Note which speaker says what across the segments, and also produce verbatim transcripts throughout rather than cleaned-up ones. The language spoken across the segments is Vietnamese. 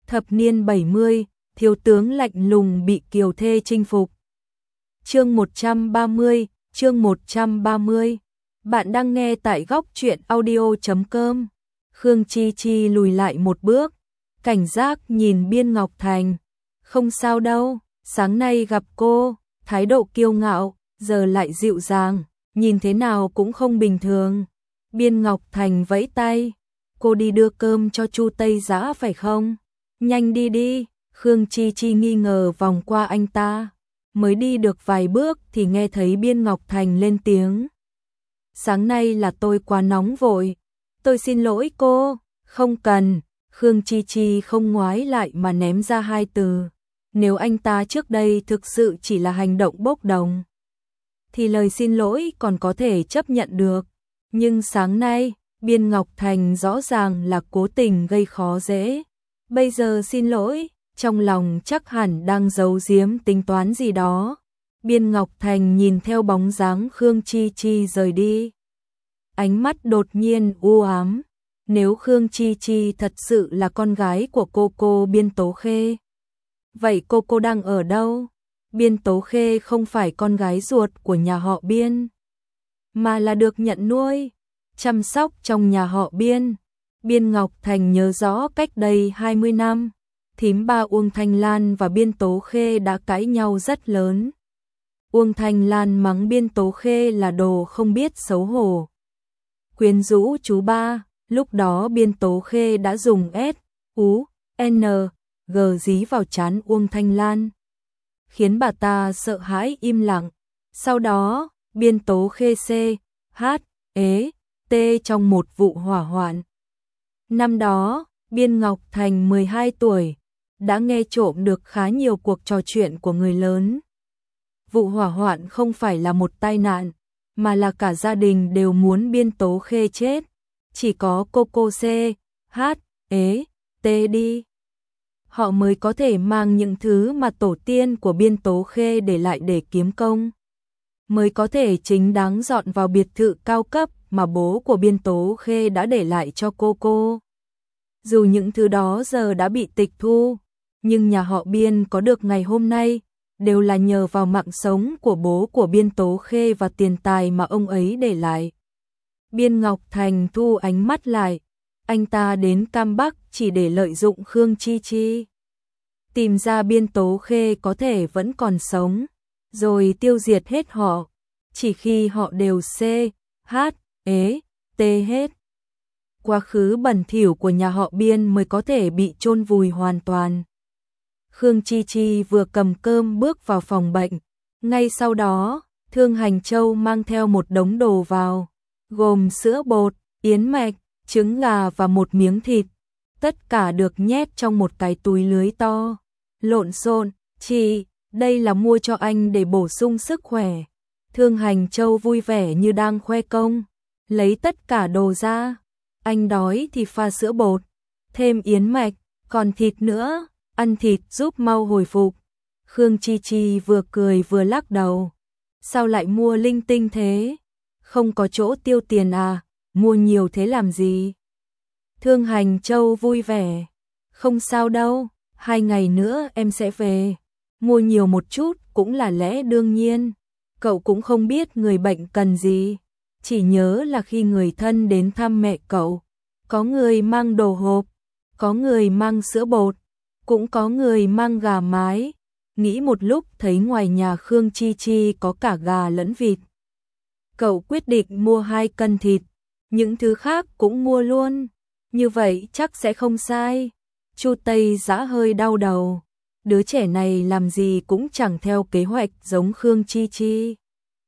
Speaker 1: Thập niên bảy mươi, thiếu tướng lạnh lùng bị kiều thê chinh phục. Chương một trăm ba mươi, chương một trăm ba mươi. Bạn đang nghe tại góc truyện audio chấm com. Khương Chi Chi lùi lại một bước, cảnh giác nhìn Biên Ngọc Thành. Không sao đâu, sáng nay gặp cô, thái độ kiêu ngạo, giờ lại dịu dàng, nhìn thế nào cũng không bình thường. Biên Ngọc Thành vẫy tay, cô đi đưa cơm cho Chu Tây Dã phải không? Nhanh đi đi. Khương Chi Chi nghi ngờ vòng qua anh ta, mới đi được vài bước thì nghe thấy Biên Ngọc Thành lên tiếng. Sáng nay là tôi quá nóng vội, tôi xin lỗi cô. Không cần. Khương Chi Chi không ngoái lại mà ném ra hai từ. Nếu anh ta trước đây thực sự chỉ là hành động bốc đồng, thì lời xin lỗi còn có thể chấp nhận được. Nhưng sáng nay, Biên Ngọc Thành rõ ràng là cố tình gây khó dễ. Bây giờ xin lỗi, trong lòng chắc hẳn đang giấu giếm tính toán gì đó. Biên Ngọc Thành nhìn theo bóng dáng Khương Chi Chi rời đi, ánh mắt đột nhiên u ám. Nếu Khương Chi Chi thật sự là con gái của cô cô Biên Tố Khê, vậy cô cô đang ở đâu? Biên Tố Khê không phải con gái ruột của nhà họ Biên, mà là được nhận nuôi, chăm sóc trong nhà họ Biên. Biên Ngọc Thành nhớ rõ cách đây hai mươi năm, thím ba Uông Thanh Lan và Biên Tố Khê đã cãi nhau rất lớn. Uông Thanh Lan mắng Biên Tố Khê là đồ không biết xấu hổ, quyến rũ chú ba. Lúc đó Biên Tố Khê đã dùng S, U, N, G dí vào trán Uông Thanh Lan, khiến bà ta sợ hãi im lặng. Sau đó, Biên Tố Khê C, H, E, T trong một vụ hỏa hoạn. Năm đó, Biên Ngọc Thành mười hai tuổi, đã nghe trộm được khá nhiều cuộc trò chuyện của người lớn. Vụ hỏa hoạn không phải là một tai nạn, mà là cả gia đình đều muốn Biên Tố Khê chết. Chỉ có cô cô C, H, E, T đi, họ mới có thể mang những thứ mà tổ tiên của Biên Tố Khê để lại để kiếm công, mới có thể chính đáng dọn vào biệt thự cao cấp mà bố của Biên Tố Khê đã để lại cho cô cô. Dù những thứ đó giờ đã bị tịch thu, nhưng nhà họ Biên có được ngày hôm nay đều là nhờ vào mạng sống của bố của Biên Tố Khê và tiền tài mà ông ấy để lại. Biên Ngọc Thành thu ánh mắt lại, anh ta đến Cam Bắc chỉ để lợi dụng Khương Chi Chi, tìm ra Biên Tố Khê có thể vẫn còn sống, rồi tiêu diệt hết họ. Chỉ khi họ đều C, H, E, T hết, quá khứ bẩn thỉu của nhà họ Biên mới có thể bị chôn vùi hoàn toàn. Khương Chi Chi vừa cầm cơm bước vào phòng bệnh, ngay sau đó, Thương Hành Châu mang theo một đống đồ vào, gồm sữa bột, yến mạch, trứng gà và một miếng thịt. Tất cả được nhét trong một cái túi lưới to. Lộn xộn. Chị, đây là mua cho anh để bổ sung sức khỏe. Thương Hành Châu vui vẻ như đang khoe công, lấy tất cả đồ ra. Anh đói thì pha sữa bột, thêm yến mạch, còn thịt nữa, ăn thịt giúp mau hồi phục. Khương Chi Chi vừa cười vừa lắc đầu. Sao lại mua linh tinh thế? Không có chỗ tiêu tiền à, mua nhiều thế làm gì? Thương Hành Châu vui vẻ. Không sao đâu, hai ngày nữa em sẽ về. Mua nhiều một chút cũng là lẽ đương nhiên. Cậu cũng không biết người bệnh cần gì. Chỉ nhớ là khi người thân đến thăm mẹ cậu, có người mang đồ hộp, có người mang sữa bột, cũng có người mang gà mái. Nghĩ một lúc thấy ngoài nhà Khương Chi Chi có cả gà lẫn vịt, cậu quyết định mua hai cân thịt, những thứ khác cũng mua luôn. Như vậy chắc sẽ không sai. Chu Tây Dã hơi đau đầu. Đứa trẻ này làm gì cũng chẳng theo kế hoạch giống Khương Chi Chi.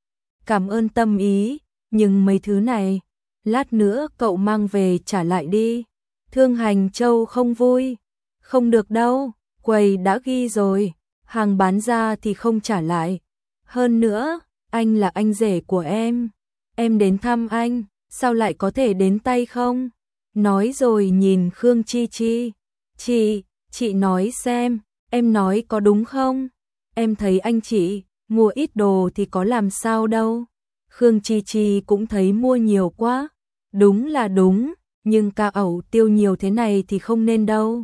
Speaker 1: Cảm ơn tâm ý, nhưng mấy thứ này, lát nữa cậu mang về trả lại đi. Thương Hành Châu không vui. Không được đâu, quầy đã ghi rồi, hàng bán ra thì không trả lại. Hơn nữa, anh là anh rể của em. Em đến thăm anh, sao lại có thể đến tay không? Nói rồi nhìn Khương Chi Chi. Chị, chị nói xem, em nói có đúng không? Em thấy anh chị, mua ít đồ thì có làm sao đâu. Khương Chi Chi cũng thấy mua nhiều quá. Đúng là đúng, nhưng ca ẩu tiêu nhiều thế này thì không nên đâu.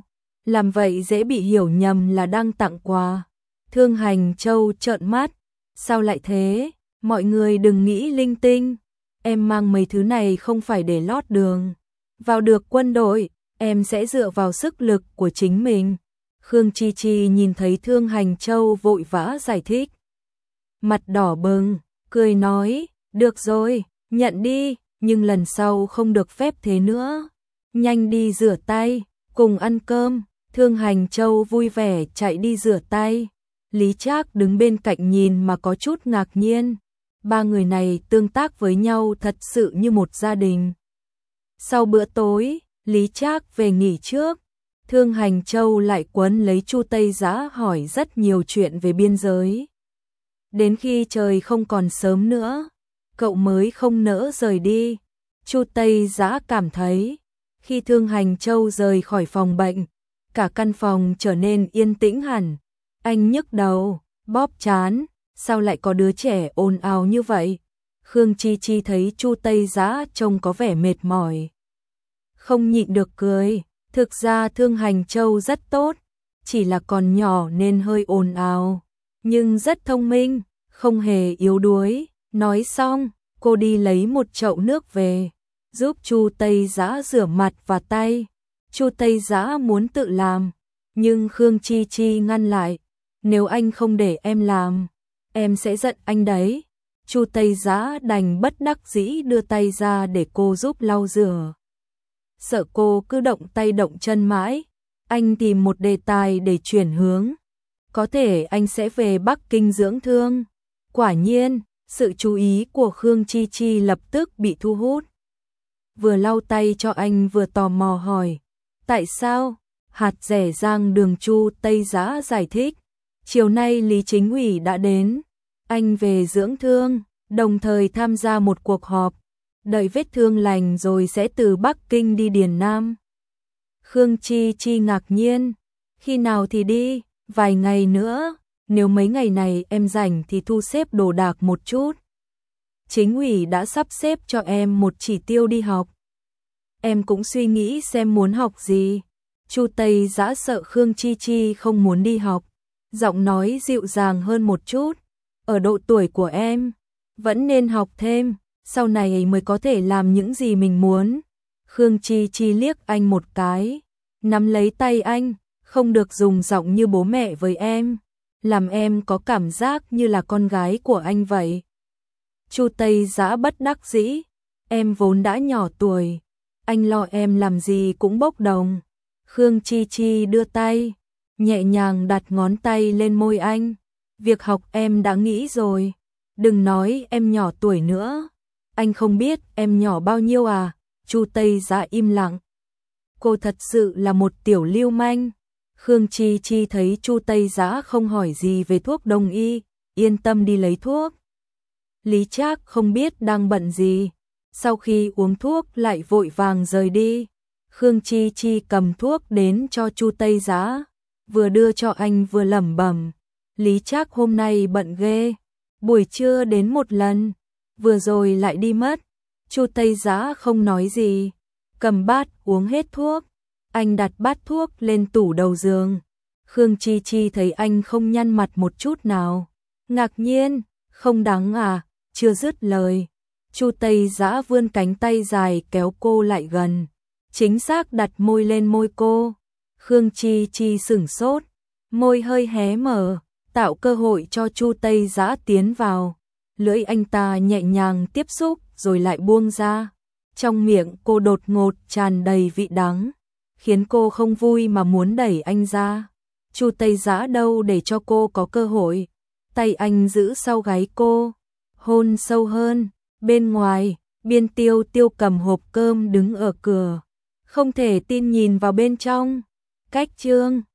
Speaker 1: làm vậy dễ bị hiểu nhầm là đang tặng quà. Thương Hành Châu trợn mắt, sao lại thế, mọi người đừng nghĩ linh tinh, em mang mấy thứ này không phải để lót đường. Vào được quân đội, em sẽ dựa vào sức lực của chính mình. Khương Chi Chi nhìn thấy Thương Hành Châu vội vã giải thích. Mặt đỏ bừng, cười nói, được rồi, nhận đi, nhưng lần sau không được phép thế nữa. Nhanh đi rửa tay, cùng ăn cơm. Thương Hành Châu vui vẻ chạy đi rửa tay. Lý Trác đứng bên cạnh nhìn mà có chút ngạc nhiên. Ba người này tương tác với nhau thật sự như một gia đình. Sau bữa tối, Lý Trác về nghỉ trước. Thương Hành Châu lại quấn lấy Chu Tây Giã hỏi rất nhiều chuyện về biên giới. Đến khi trời không còn sớm nữa, cậu mới không nỡ rời đi. Chu Tây Giã cảm thấy, khi Thương Hành Châu rời khỏi phòng bệnh, cả căn phòng trở nên yên tĩnh hẳn. Anh nhức đầu, bóp trán, sao lại có đứa trẻ ồn ào như vậy? Khương Chi Chi thấy Chu Tây Giã trông có vẻ mệt mỏi, không nhịn được cười. Thực ra Thương Hành Châu rất tốt, chỉ là còn nhỏ nên hơi ồn ào, nhưng rất thông minh, không hề yếu đuối. Nói xong, cô đi lấy một chậu nước về, giúp Chu Tây Giã rửa mặt và tay. Chu Tây Giã muốn tự làm, nhưng Khương Chi Chi ngăn lại. Nếu anh không để em làm, em sẽ giận anh đấy. Chu Tây Giã đành bất đắc dĩ đưa tay ra để cô giúp lau rửa. Sợ cô cứ động tay động chân mãi, anh tìm một đề tài để chuyển hướng. Có thể anh sẽ về Bắc Kinh dưỡng thương. Quả nhiên, sự chú ý của Khương Chi Chi lập tức bị thu hút. Vừa lau tay cho anh vừa tò mò hỏi, tại sao? Hạt rẻ rang đường. Chu Tây Giã giải thích, chiều nay Lý Chính ủy đã đến, anh về dưỡng thương, đồng thời tham gia một cuộc họp, đợi vết thương lành rồi sẽ từ Bắc Kinh đi Điền Nam. Khương Chi Chi ngạc nhiên, khi nào thì đi? Vài ngày nữa, nếu mấy ngày này em rảnh thì thu xếp đồ đạc một chút. Chính ủy đã sắp xếp cho em một chỉ tiêu đi học. Em cũng suy nghĩ xem muốn học gì. Chu Tây Giã sợ Khương Chi Chi không muốn đi học, giọng nói dịu dàng hơn một chút. Ở độ tuổi của em, vẫn nên học thêm, sau này mới có thể làm những gì mình muốn. Khương Chi Chi liếc anh một cái, nắm lấy tay anh, không được dùng giọng như bố mẹ với em, làm em có cảm giác như là con gái của anh vậy. Chu Tây Giã bất đắc dĩ, em vốn đã nhỏ tuổi, anh lo em làm gì cũng bốc đồng. Khương Chi Chi đưa tay, nhẹ nhàng đặt ngón tay lên môi anh. Việc học em đã nghĩ rồi, đừng nói em nhỏ tuổi nữa. Anh không biết em nhỏ bao nhiêu à? Chu Tây Giã im lặng. Cô thật sự là một tiểu lưu manh. Khương Chi Chi thấy Chu Tây Giã không hỏi gì về thuốc đông y, yên tâm đi lấy thuốc. Lý Trác không biết đang bận gì, sau khi uống thuốc lại vội vàng rời đi. Khương Chi Chi cầm thuốc đến cho Chu Tây Giã, vừa đưa cho anh vừa lẩm bẩm, Lý Trác hôm nay bận ghê, buổi trưa đến một lần, vừa rồi lại đi mất. Chu Tây Giã không nói gì, cầm bát uống hết thuốc. Anh đặt bát thuốc lên tủ đầu giường. Khương Chi Chi thấy anh không nhăn mặt một chút nào, ngạc nhiên, không đáng à? Chưa dứt lời, Chu Tây Giã vươn cánh tay dài kéo cô lại gần, chính xác đặt môi lên môi cô. Khương Chi Chi sửng sốt, môi hơi hé mở, tạo cơ hội cho Chu Tây Giã tiến vào. Lưỡi anh ta nhẹ nhàng tiếp xúc rồi lại buông ra. Trong miệng cô đột ngột tràn đầy vị đắng, khiến cô không vui mà muốn đẩy anh ra. Chu Tây Giã đâu để cho cô có cơ hội, tay anh giữ sau gáy cô, hôn sâu hơn. Bên ngoài, Biên Tiêu Tiêu cầm hộp cơm đứng ở cửa, không thể tin nhìn vào bên trong. Cách chương